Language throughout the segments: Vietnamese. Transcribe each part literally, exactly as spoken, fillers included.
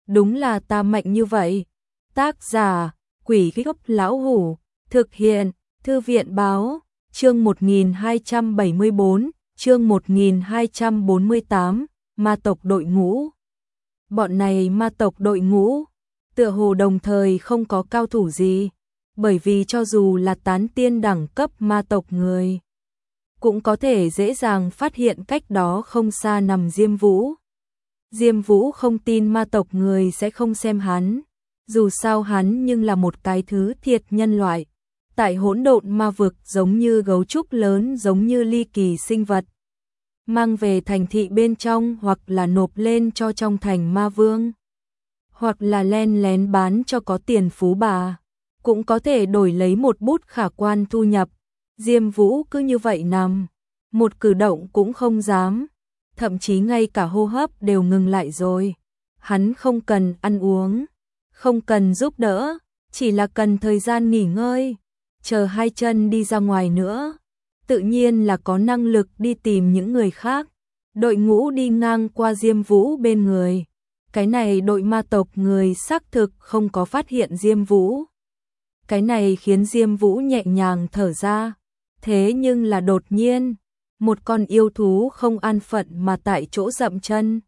đúng là ta mạnh như vậy. Tác giả, Quỷ Gốc Lão Hủ, thực hiện, Thư viện Báo, chương một nghìn hai trăm bảy mươi bốn, chương một nghìn hai trăm bốn mươi tám, ma tộc đội ngũ. Bọn này ma tộc đội ngũ, tựa hồ đồng thời không có cao thủ gì, bởi vì cho dù là tán tiên đẳng cấp ma tộc người, cũng có thể dễ dàng phát hiện cách đó không xa nằm Diêm Vũ. Diêm Vũ không tin ma tộc người sẽ không xem hắn, dù sao hắn nhưng là một cái thứ thiệt nhân loại. Tại hỗn độn ma vực giống như gấu trúc lớn, giống như ly kỳ sinh vật. Mang về thành thị bên trong hoặc là nộp lên cho trong thành ma vương. Hoặc là len lén bán cho có tiền phú bà. Cũng có thể đổi lấy một bút khả quan thu nhập. Diêm Vũ cứ như vậy nằm. Một cử động cũng không dám. Thậm chí ngay cả hô hấp đều ngừng lại rồi. Hắn không cần ăn uống. Không cần giúp đỡ. Chỉ là cần thời gian nghỉ ngơi. Chờ hai chân đi ra ngoài nữa, tự nhiên là có năng lực đi tìm những người khác. Đội ngũ đi ngang qua Diêm Vũ bên người. Cái này đội ma tộc người xác thực không có phát hiện Diêm Vũ. Cái này khiến Diêm Vũ nhẹ nhàng thở ra. Thế nhưng là đột nhiên, một con yêu thú không an phận mà tại chỗ dậm chân.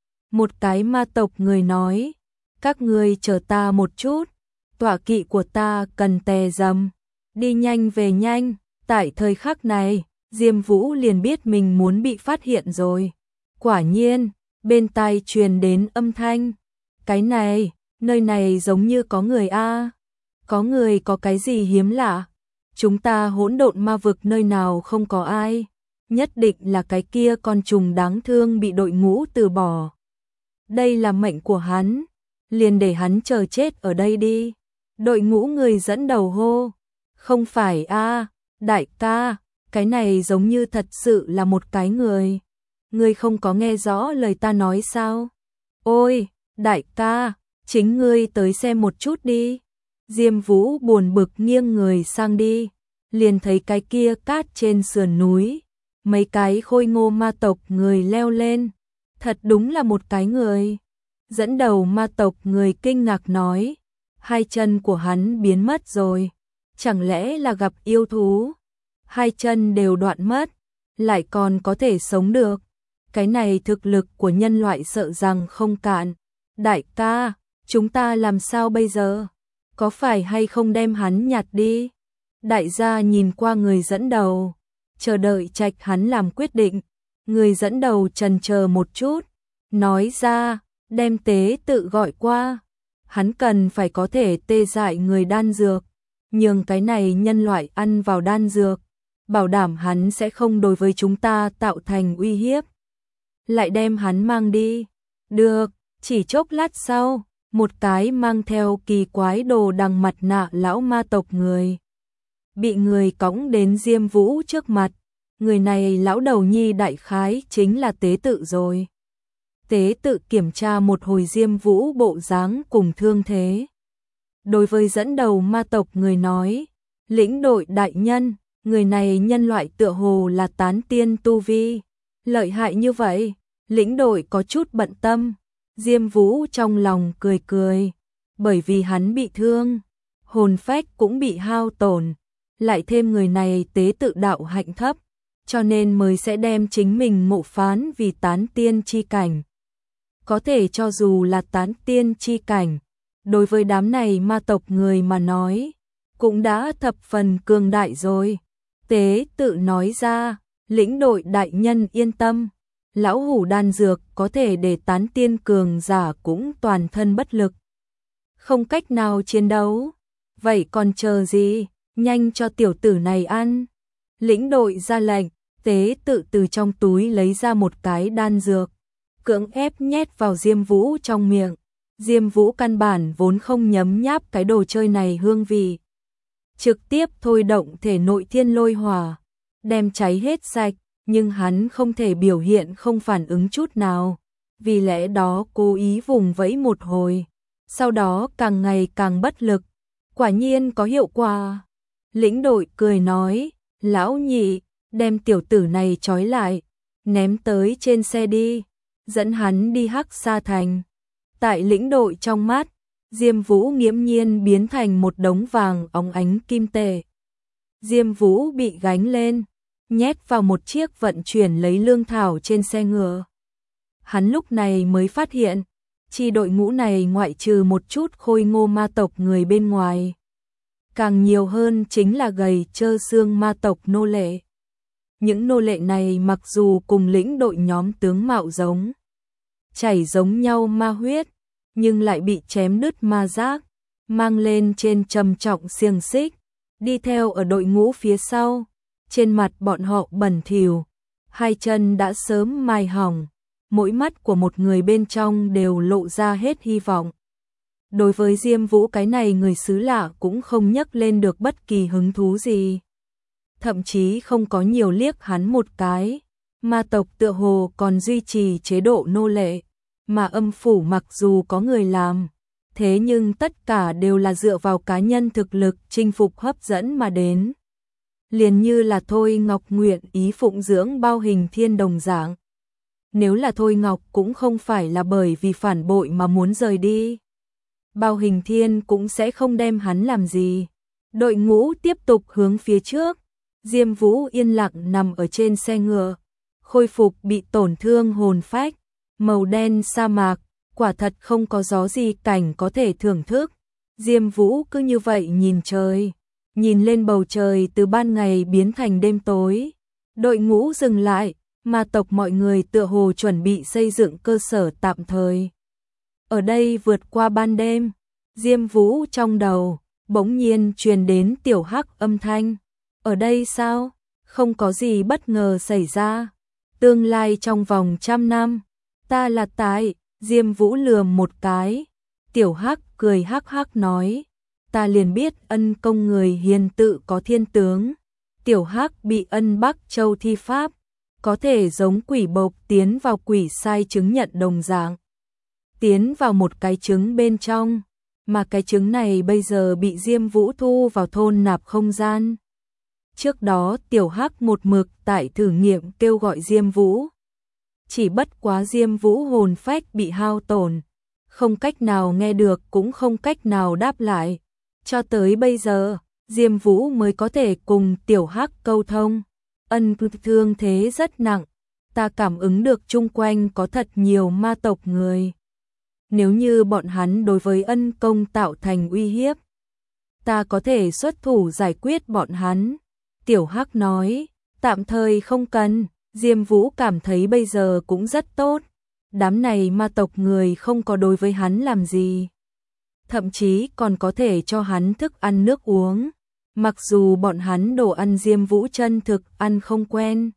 Một cái ma tộc người nói, các ngươi chờ ta một chút, tọa kỵ của ta cần tè dầm. Đi nhanh về nhanh, tại thời khắc này, Diêm Vũ liền biết mình muốn bị phát hiện rồi. Quả nhiên, bên tai truyền đến âm thanh. Cái này, nơi này giống như có người a. Có người có cái gì hiếm lạ. Chúng ta hỗn độn ma vực nơi nào không có ai. Nhất định là cái kia con trùng đáng thương bị đội ngũ từ bỏ. Đây là mệnh của hắn, liền để hắn chờ chết ở đây đi. Đội ngũ người dẫn đầu hô. Không phải a, đại ca, cái này giống như thật sự là một cái người. Ngươi không có nghe rõ lời ta nói sao? Ôi, đại ca, chính ngươi tới xem một chút đi. Diêm Vũ buồn bực nghiêng người sang đi, liền thấy cái kia cát trên sườn núi, mấy cái khôi ngô ma tộc người leo lên. Thật đúng là một cái người. Dẫn đầu ma tộc người kinh ngạc nói, hai chân của hắn biến mất rồi. Chẳng lẽ là gặp yêu thú? Hai chân đều đoạn mất, lại còn có thể sống được. Cái này thực lực của nhân loại sợ rằng không cạn. Đại ca, chúng ta làm sao bây giờ? Có phải hay không đem hắn nhặt đi? Đại gia nhìn qua người dẫn đầu, chờ đợi trạch hắn làm quyết định. Người dẫn đầu chần chờ một chút, nói ra, đem tế tự gọi qua. Hắn cần phải có thể tê dại người đan dược. Nhưng cái này nhân loại ăn vào đan dược, bảo đảm hắn sẽ không đối với chúng ta tạo thành uy hiếp. Lại đem hắn mang đi. Được, chỉ chốc lát sau, một cái mang theo kỳ quái đồ đằng mặt nạ lão ma tộc người. Bị người cõng đến Diêm Vũ trước mặt. Người này lão đầu nhi đại khái chính là tế tự rồi. Tế tự kiểm tra một hồi Diêm Vũ bộ dáng cùng thương thế. Đối với dẫn đầu ma tộc người nói, lĩnh đội đại nhân, người này nhân loại tựa hồ là tán tiên tu vi. Lợi hại như vậy, lĩnh đội có chút bận tâm. Diêm Vũ trong lòng cười cười, bởi vì hắn bị thương, hồn phách cũng bị hao tổn, lại thêm người này tế tự đạo hạnh thấp, cho nên mới sẽ đem chính mình mộ phán vì tán tiên chi cảnh. Có thể cho dù là tán tiên chi cảnh, đối với đám này ma tộc người mà nói, cũng đã thập phần cường đại rồi. Tế tự nói ra, lĩnh đội đại nhân yên tâm, lão hủ đan dược có thể để tán tiên cường giả cũng toàn thân bất lực. Không cách nào chiến đấu, vậy còn chờ gì, nhanh cho tiểu tử này ăn. Lĩnh đội ra lệnh, tế tự từ trong túi lấy ra một cái đan dược, cưỡng ép nhét vào Diêm Vũ trong miệng. Diêm Vũ căn bản vốn không nhấm nháp cái đồ chơi này hương vị. Trực tiếp thôi động thể nội thiên lôi hỏa, đem cháy hết sạch, nhưng hắn không thể biểu hiện không phản ứng chút nào. Vì lẽ đó cố ý vùng vẫy một hồi, sau đó càng ngày càng bất lực. Quả nhiên có hiệu quả. Lĩnh đội cười nói, lão nhị, đem tiểu tử này trói lại, ném tới trên xe đi, dẫn hắn đi Hắc Sa Thành. Tại lĩnh đội trong mắt, Diêm Vũ nghiễm nhiên biến thành một đống vàng óng ánh kim tệ. Diêm Vũ bị gánh lên, nhét vào một chiếc vận chuyển lấy lương thảo trên xe ngựa. Hắn lúc này mới phát hiện, chi đội ngũ này ngoại trừ một chút khôi ngô ma tộc người bên ngoài, càng nhiều hơn chính là gầy trơ xương ma tộc nô lệ. Những nô lệ này mặc dù cùng lĩnh đội nhóm tướng mạo giống, chảy giống nhau ma huyết, nhưng lại bị chém đứt ma giác, mang lên trên trầm trọng xiềng xích, đi theo ở đội ngũ phía sau. Trên mặt bọn họ bẩn thỉu, hai chân đã sớm mai hỏng, mỗi mắt của một người bên trong đều lộ ra hết hy vọng. Đối với Diêm Vũ cái này người xứ lạ cũng không nhắc lên được bất kỳ hứng thú gì. Thậm chí không có nhiều liếc hắn một cái. Ma tộc tựa hồ còn duy trì chế độ nô lệ, mà âm phủ mặc dù có người làm, thế nhưng tất cả đều là dựa vào cá nhân thực lực chinh phục hấp dẫn mà đến. Liền như là Thôi Ngọc nguyện ý phụng dưỡng Bao Hình Thiên đồng dạng. Nếu là Thôi Ngọc cũng không phải là bởi vì phản bội mà muốn rời đi, Bao Hình Thiên cũng sẽ không đem hắn làm gì. Đội ngũ tiếp tục hướng phía trước. Diêm Vũ yên lặng nằm ở trên xe ngựa, khôi phục bị tổn thương hồn phách, màu đen sa mạc, quả thật không có gió gì cảnh có thể thưởng thức. Diêm Vũ cứ như vậy nhìn trời, nhìn lên bầu trời từ ban ngày biến thành đêm tối. Đội ngũ dừng lại, ma tộc mọi người tựa hồ chuẩn bị xây dựng cơ sở tạm thời. Ở đây vượt qua ban đêm, Diêm Vũ trong đầu bỗng nhiên truyền đến tiểu hắc âm thanh. Ở đây sao? Không có gì bất ngờ xảy ra. Tương lai trong vòng trăm năm, ta là tại. Diêm Vũ lườm một cái. Tiểu hắc cười hắc hắc nói, ta liền biết ân công người hiền tự có thiên tướng. Tiểu hắc bị ân Bắc Châu thi pháp, có thể giống quỷ bộc tiến vào quỷ sai chứng nhận đồng dạng. Tiến vào một cái trứng bên trong, mà cái trứng này bây giờ bị Diêm Vũ thu vào thôn nạp không gian. Trước đó tiểu hắc một mực tại thử nghiệm kêu gọi Diêm Vũ. Chỉ bất quá Diêm Vũ hồn phách bị hao tổn, không cách nào nghe được cũng không cách nào đáp lại. Cho tới bây giờ, Diêm Vũ mới có thể cùng tiểu hắc câu thông. Ân thương thế rất nặng, ta cảm ứng được chung quanh có thật nhiều ma tộc người. Nếu như bọn hắn đối với ân công tạo thành uy hiếp, ta có thể xuất thủ giải quyết bọn hắn. Tiểu hắc nói, tạm thời không cần. Diêm Vũ cảm thấy bây giờ cũng rất tốt. Đám này ma tộc người không có đối với hắn làm gì, thậm chí còn có thể cho hắn thức ăn nước uống. Mặc dù bọn hắn đồ ăn Diêm Vũ chân thực ăn không quen.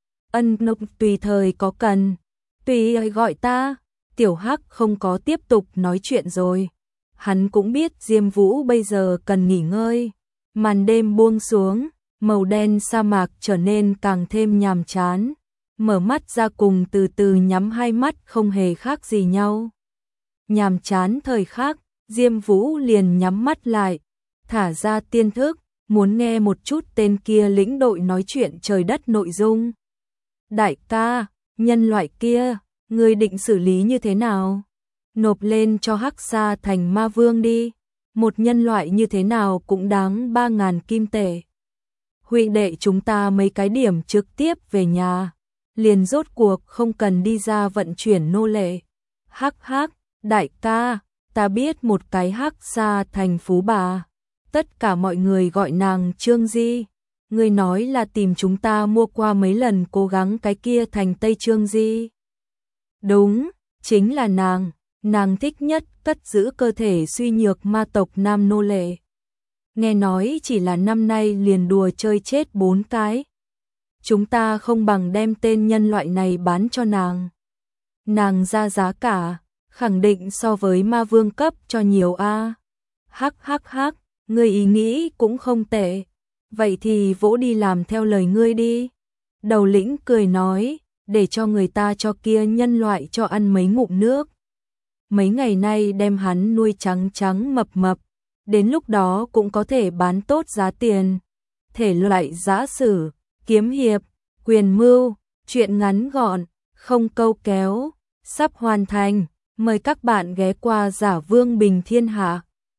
Ân nục tùy thời có cần, tùy ấy gọi ta. Tiểu hắc không có tiếp tục nói chuyện rồi. Hắn cũng biết Diêm Vũ bây giờ cần nghỉ ngơi. Màn đêm buông xuống, màu đen sa mạc trở nên càng thêm nhàm chán. Mở mắt ra cùng từ từ nhắm hai mắt không hề khác gì nhau. Nhàm chán thời khắc, Diêm Vũ liền nhắm mắt lại, thả ra tiên thức, muốn nghe một chút tên kia lĩnh đội nói chuyện trời đất nội dung. Đại ca, nhân loại kia, ngươi định xử lý như thế nào? Nộp lên cho Hắc Sa thành ma vương đi. Một nhân loại như thế nào cũng đáng ba ngàn kim tệ. Huynh đệ chúng ta mấy cái điểm trực tiếp về nhà, liền rốt cuộc không cần đi ra vận chuyển nô lệ. Hắc hắc, đại ca, ta biết một cái Hắc Sa thành phú bà. Tất cả mọi người gọi nàng Trương Di. Ngươi nói là tìm chúng ta mua qua mấy lần cố gắng cái kia thành Tây Trương Di. Đúng, chính là nàng. Nàng thích nhất cất giữ cơ thể suy nhược ma tộc nam nô lệ. Nghe nói chỉ là năm nay liền đùa chơi chết bốn cái. Chúng ta không bằng đem tên nhân loại này bán cho nàng. Nàng ra giá cả, khẳng định so với ma vương cấp cho nhiều a. Hắc hắc hắc, ngươi ý nghĩ cũng không tệ. Vậy thì vỗ đi làm theo lời ngươi đi. Đầu lĩnh cười nói, để cho người ta cho kia nhân loại cho ăn mấy ngụm nước. Mấy ngày nay đem hắn nuôi trắng trắng mập mập, đến lúc đó cũng có thể bán tốt giá tiền. Thể loại giã sử, kiếm hiệp, quyền mưu, chuyện ngắn gọn, không câu kéo, sắp hoàn thành. Mời các bạn ghé qua Giả Vương Bình Thiên Hạ.